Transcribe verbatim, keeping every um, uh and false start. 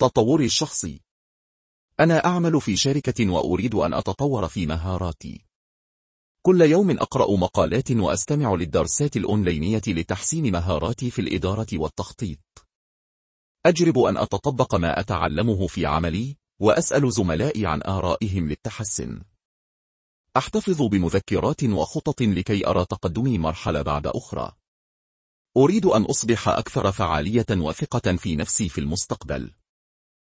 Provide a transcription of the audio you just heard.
تطوري الشخصي. أنا أعمل في شركة وأريد أن أتطور في مهاراتي. كل يوم أقرأ مقالات وأستمع للدرسات الأونلاينية لتحسين مهاراتي في الإدارة والتخطيط. أجرب أن أتطبق ما أتعلمه في عملي، وأسأل زملائي عن آرائهم للتحسن. أحتفظ بمذكرات وخطط لكي أرى تقدمي مرحلة بعد أخرى. أريد أن أصبح أكثر فعالية وثقة في نفسي في المستقبل.